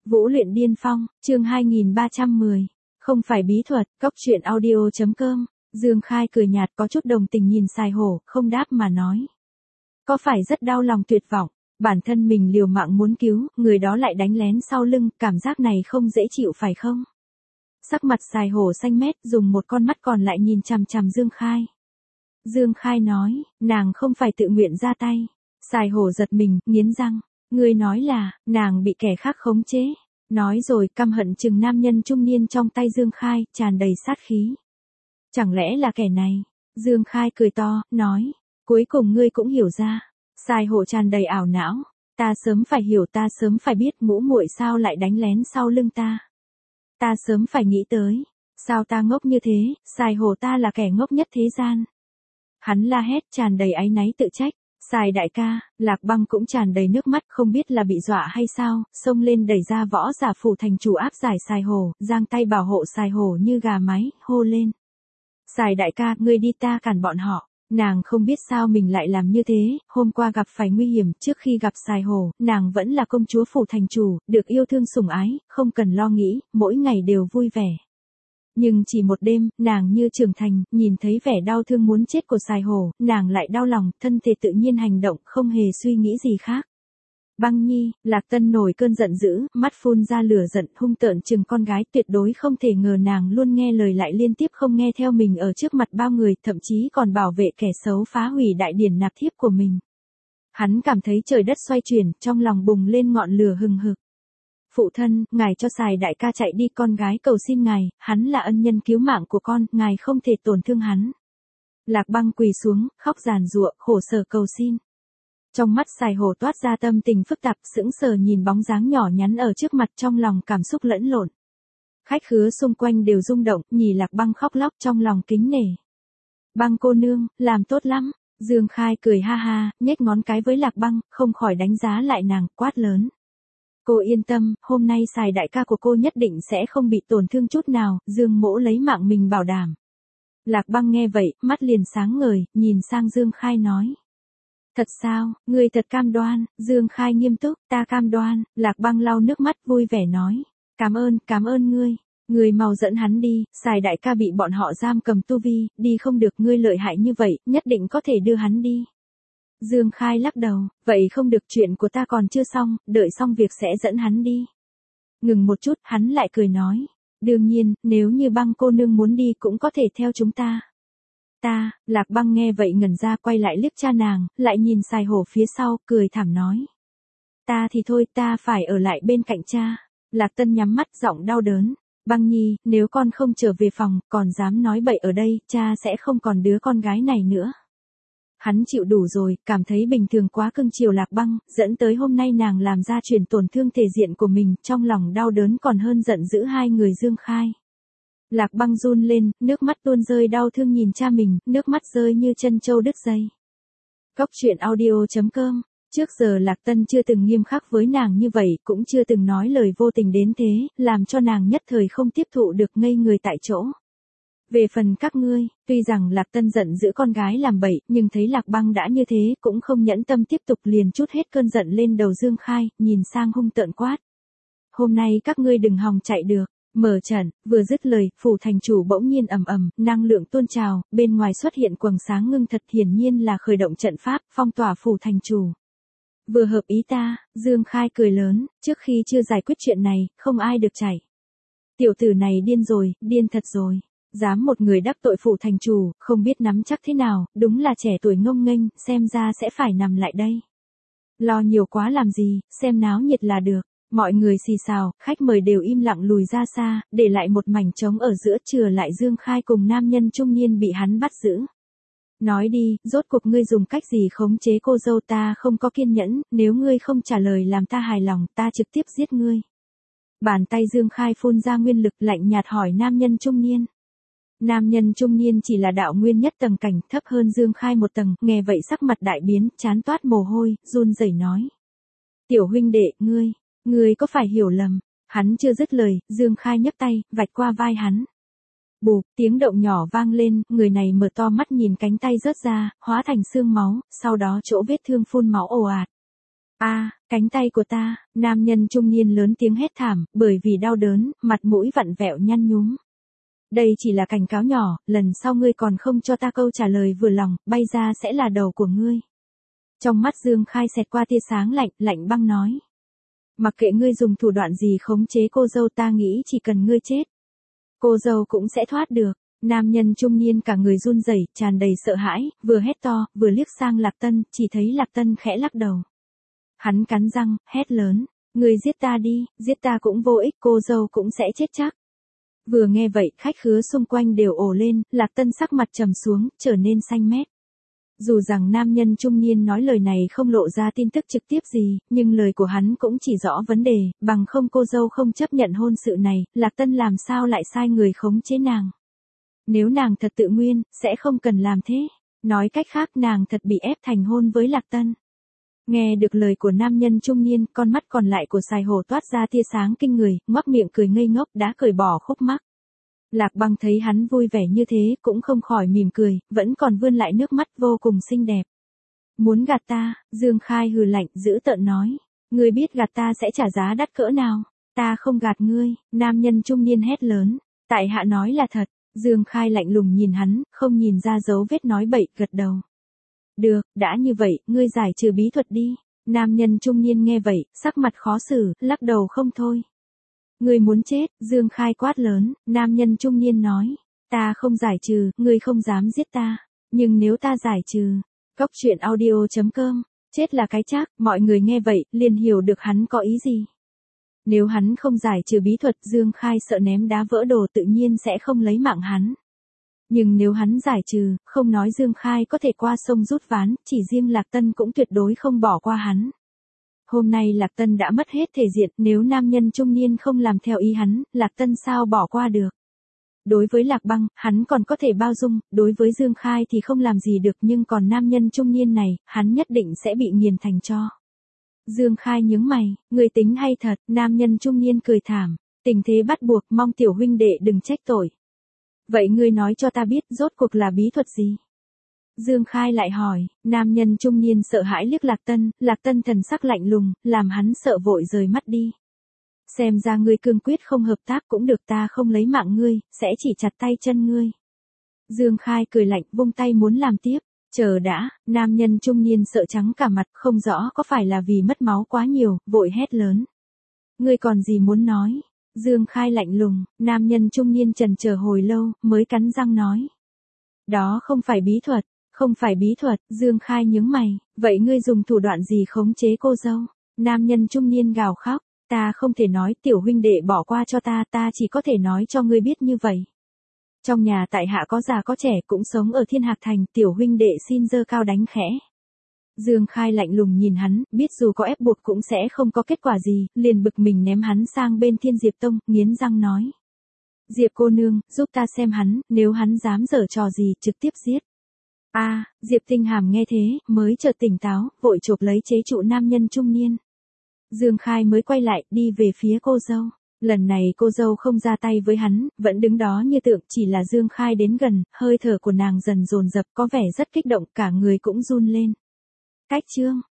Vũ luyện điên phong, chương 2310. Không phải bí thuật, cóc truyện audio.com. Dương Khai cười nhạt có chút đồng tình nhìn Sài Hổ, không đáp mà nói. Có phải rất đau lòng tuyệt vọng, bản thân mình liều mạng muốn cứu, người đó lại đánh lén sau lưng, cảm giác này không dễ chịu phải không? Sắc mặt Sài Hổ xanh mét, dùng một con mắt còn lại nhìn chằm chằm Dương Khai. Dương Khai nói, nàng không phải tự nguyện ra tay. Sài Hổ giật mình, nghiến răng. Ngươi nói là, nàng bị kẻ khác khống chế. Nói rồi căm hận chừng nam nhân trung niên trong tay Dương Khai, tràn đầy sát khí. Chẳng lẽ là kẻ này? Dương Khai cười to, nói. Cuối cùng ngươi cũng hiểu ra. Sài Hổ tràn đầy ảo não. Ta sớm phải hiểu, ta sớm phải biết ngũ muội sao lại đánh lén sau lưng ta. Ta sớm phải nghĩ tới. Sao ta ngốc như thế, Sài Hổ ta là kẻ ngốc nhất thế gian. Hắn la hét tràn đầy áy náy tự trách. Sài đại ca, Lạc Băng cũng tràn đầy nước mắt, không biết là bị dọa hay sao, xông lên đẩy ra võ giả phủ thành chủ áp giải Sài Hổ, giang tay bảo hộ Sài Hổ như gà mái, hô lên. Sài đại ca, ngươi đi, ta cản bọn họ. Nàng không biết sao mình lại làm như thế, hôm qua gặp phải nguy hiểm, trước khi gặp Sài Hổ, nàng vẫn là công chúa phủ thành chủ, được yêu thương sủng ái, không cần lo nghĩ, mỗi ngày đều vui vẻ. Nhưng chỉ một đêm, nàng như trưởng thành, nhìn thấy vẻ đau thương muốn chết của Sài Hổ, nàng lại đau lòng, thân thể tự nhiên hành động, không hề suy nghĩ gì khác. Băng Nhi, Lạc Tân nổi cơn giận dữ, mắt phun ra lửa giận, hung tợn chừng con gái, tuyệt đối không thể ngờ nàng luôn nghe lời lại liên tiếp không nghe theo mình ở trước mặt bao người, thậm chí còn bảo vệ kẻ xấu phá hủy đại điển nạp thiếp của mình. Hắn cảm thấy trời đất xoay chuyển, trong lòng bùng lên ngọn lửa hừng hực. Phụ thân, ngài cho Sài đại ca chạy đi, con gái cầu xin ngài, hắn là ân nhân cứu mạng của con, ngài không thể tổn thương hắn. Lạc Băng quỳ xuống, khóc giàn giụa, khổ sở cầu xin. Trong mắt Sài Hổ toát ra tâm tình phức tạp, sững sờ nhìn bóng dáng nhỏ nhắn ở trước mặt, trong lòng cảm xúc lẫn lộn. Khách khứa xung quanh đều rung động, nhìn Lạc Băng khóc lóc, trong lòng kính nể. Băng cô nương, làm tốt lắm. Dương Khai cười ha ha, nhếch ngón cái với Lạc Băng, không khỏi đánh giá lại nàng, quát lớn. Cô yên tâm, hôm nay Sài đại ca của cô nhất định sẽ không bị tổn thương chút nào, Dương mỗ lấy mạng mình bảo đảm. Lạc Băng nghe vậy, mắt liền sáng ngời, nhìn sang Dương Khai nói. Thật sao, ngươi thật cam đoan? Dương Khai nghiêm túc, ta cam đoan. Lạc Băng lau nước mắt vui vẻ nói. Cảm ơn ngươi. Ngươi mau dẫn hắn đi, Sài đại ca bị bọn họ giam cầm tu vi, đi không được, ngươi lợi hại như vậy, nhất định có thể đưa hắn đi. Dương Khai lắc đầu, vậy không được, chuyện của ta còn chưa xong, đợi xong việc sẽ dẫn hắn đi. Ngừng một chút, hắn lại cười nói. Đương nhiên, nếu như Băng cô nương muốn đi cũng có thể theo chúng ta. Lạc Băng nghe vậy ngẩn ra, quay lại liếc cha nàng, lại nhìn Sài Hổ phía sau, cười thảm nói. Ta thì thôi, ta phải ở lại bên cạnh cha. Lạc Tân nhắm mắt, giọng đau đớn. Băng Nhi, nếu con không trở về phòng, còn dám nói bậy ở đây, cha sẽ không còn đứa con gái này nữa. Hắn chịu đủ rồi, cảm thấy bình thường quá cưng chiều Lạc Băng, dẫn tới hôm nay nàng làm ra chuyện tổn thương thể diện của mình, trong lòng đau đớn còn hơn giận dữ hai người Dương Khai. Lạc Băng run lên, nước mắt tuôn rơi đau thương nhìn cha mình, nước mắt rơi như chân trâu đứt dây. Cóc truyện audio.com. Trước giờ Lạc Tân chưa từng nghiêm khắc với nàng như vậy, cũng chưa từng nói lời vô tình đến thế, làm cho nàng nhất thời không tiếp thụ được, ngây người tại chỗ. Về phần các ngươi, tuy rằng Lạc Tân giận giữ con gái làm bậy, nhưng thấy Lạc Băng đã như thế, cũng không nhẫn tâm tiếp tục, liền trút hết cơn giận lên đầu Dương Khai, nhìn sang hung tợn quát. Hôm nay các ngươi đừng hòng chạy được. Mở trận, vừa dứt lời, phủ thành chủ bỗng nhiên ầm ầm, năng lượng tuôn trào, bên ngoài xuất hiện quầng sáng ngưng thật, hiển nhiên là khởi động trận pháp, phong tỏa phủ thành chủ. Vừa hợp ý ta, Dương Khai cười lớn, trước khi chưa giải quyết chuyện này, không ai được chạy. Tiểu tử này điên rồi, điên thật rồi. Dám một người đắc tội phủ thành chủ, không biết nắm chắc thế nào, đúng là trẻ tuổi ngông nghênh, xem ra sẽ phải nằm lại đây. Lo nhiều quá làm gì, xem náo nhiệt là được. Mọi người xì xào, khách mời đều im lặng lùi ra xa, để lại một mảnh trống ở giữa, trừ lại Dương Khai cùng nam nhân trung niên bị hắn bắt giữ. Nói đi, rốt cuộc ngươi dùng cách gì khống chế cô dâu ta, không có kiên nhẫn, nếu ngươi không trả lời làm ta hài lòng, ta trực tiếp giết ngươi. Bàn tay Dương Khai phun ra nguyên lực, lạnh nhạt hỏi nam nhân trung niên. Nam nhân trung niên chỉ là đạo nguyên nhất tầng cảnh, thấp hơn Dương Khai một tầng, nghe vậy sắc mặt đại biến, trán toát mồ hôi, run rẩy nói. Tiểu huynh đệ, ngươi có phải hiểu lầm? Hắn chưa dứt lời, Dương Khai nhấc tay, vạch qua vai hắn. Bụp, tiếng động nhỏ vang lên, người này mở to mắt nhìn cánh tay rớt ra, hóa thành xương máu, sau đó chỗ vết thương phun máu ồ ạt. Cánh tay của ta, nam nhân trung niên lớn tiếng hét thảm, bởi vì đau đớn, mặt mũi vặn vẹo nhăn nhúm. Đây chỉ là cảnh cáo nhỏ, lần sau ngươi còn không cho ta câu trả lời vừa lòng, bay ra sẽ là đầu của ngươi. Trong mắt Dương Khai xẹt qua tia sáng lạnh, lạnh băng nói. Mặc kệ ngươi dùng thủ đoạn gì khống chế cô dâu, ta nghĩ chỉ cần ngươi chết, cô dâu cũng sẽ thoát được. Nam nhân trung niên cả người run rẩy, tràn đầy sợ hãi, vừa hét to, vừa liếc sang Lạc Tân, chỉ thấy Lạc Tân khẽ lắc đầu. Hắn cắn răng, hét lớn, ngươi giết ta đi, giết ta cũng vô ích, cô dâu cũng sẽ chết chắc. Vừa nghe vậy, khách khứa xung quanh đều ồ lên, Lạc Tân sắc mặt trầm xuống, trở nên xanh mét. Dù rằng nam nhân trung niên nói lời này không lộ ra tin tức trực tiếp gì, nhưng lời của hắn cũng chỉ rõ vấn đề, bằng không cô dâu không chấp nhận hôn sự này, Lạc Tân làm sao lại sai người khống chế nàng. Nếu nàng thật tự nguyên, sẽ không cần làm thế. Nói cách khác nàng thật bị ép thành hôn với Lạc Tân. Nghe được lời của nam nhân trung niên, con mắt còn lại của Sài Hồ toát ra tia sáng kinh người, ngoác miệng cười ngây ngốc, đã cởi bỏ khúc mắc. Lạc Băng thấy hắn vui vẻ như thế, cũng không khỏi mỉm cười, vẫn còn vươn lại nước mắt vô cùng xinh đẹp. Muốn gạt ta, Dương Khai hừ lạnh, dữ tợn nói. Ngươi biết gạt ta sẽ trả giá đắt cỡ nào? Ta không gạt ngươi, nam nhân trung niên hét lớn. Tại hạ nói là thật. Dương Khai lạnh lùng nhìn hắn, không nhìn ra dấu vết nói bậy, gật đầu. Được, đã như vậy, ngươi giải trừ bí thuật đi. Nam nhân trung niên nghe vậy, sắc mặt khó xử, lắc đầu không thôi. Ngươi muốn chết, Dương Khai quát lớn, nam nhân trung niên nói. Ta không giải trừ, ngươi không dám giết ta. Nhưng nếu ta giải trừ, coctruyện.audio.com, chết là cái chắc, mọi người nghe vậy, liền hiểu được hắn có ý gì. Nếu hắn không giải trừ bí thuật, Dương Khai sợ ném đá vỡ đồ tự nhiên sẽ không lấy mạng hắn. Nhưng nếu hắn giải trừ, không nói Dương Khai có thể qua sông rút ván, chỉ riêng Lạc Tân cũng tuyệt đối không bỏ qua hắn. Hôm nay Lạc Tân đã mất hết thể diện, nếu nam nhân trung niên không làm theo ý hắn, Lạc Tân sao bỏ qua được. Đối với Lạc Băng, hắn còn có thể bao dung, đối với Dương Khai thì không làm gì được, nhưng còn nam nhân trung niên này, hắn nhất định sẽ bị nghiền thành tro. Dương Khai nhướng mày, người tính hay thật, nam nhân trung niên cười thảm, tình thế bắt buộc, mong tiểu huynh đệ đừng trách tội. Vậy ngươi nói cho ta biết, rốt cuộc là bí thuật gì? Dương Khai lại hỏi, nam nhân trung niên sợ hãi liếc Lạc Tân thần sắc lạnh lùng, làm hắn sợ vội rời mắt đi. Xem ra ngươi cương quyết không hợp tác cũng được, ta không lấy mạng ngươi, sẽ chỉ chặt tay chân ngươi. Dương Khai cười lạnh, vung tay muốn làm tiếp. Chờ đã, nam nhân trung niên sợ trắng cả mặt, không rõ có phải là vì mất máu quá nhiều, vội hét lớn. Ngươi còn gì muốn nói? Dương Khai lạnh lùng, nam nhân trung niên chần chờ hồi lâu, mới cắn răng nói. Đó không phải bí thuật, không phải bí thuật, Dương Khai nhướng mày, vậy ngươi dùng thủ đoạn gì khống chế cô dâu? Nam nhân trung niên gào khóc, ta không thể nói, tiểu huynh đệ bỏ qua cho ta, ta chỉ có thể nói cho ngươi biết như vậy. Trong nhà tại hạ có già có trẻ cũng sống ở Thiên Hạc Thành, tiểu huynh đệ xin giơ cao đánh khẽ. Dương Khai lạnh lùng nhìn hắn, biết dù có ép buộc cũng sẽ không có kết quả gì, liền bực mình ném hắn sang bên Thiên Diệp Tông, nghiến răng nói. Diệp cô nương, giúp ta xem hắn, nếu hắn dám giở trò gì, trực tiếp giết. Diệp Tinh Hàm nghe thế, mới chợt tỉnh táo, vội chộp lấy chế trụ nam nhân trung niên. Dương Khai mới quay lại, đi về phía cô dâu. Lần này cô dâu không ra tay với hắn, vẫn đứng đó như tượng, chỉ là Dương Khai đến gần, hơi thở của nàng dần dồn dập, có vẻ rất kích động, cả người cũng run lên. Cách chương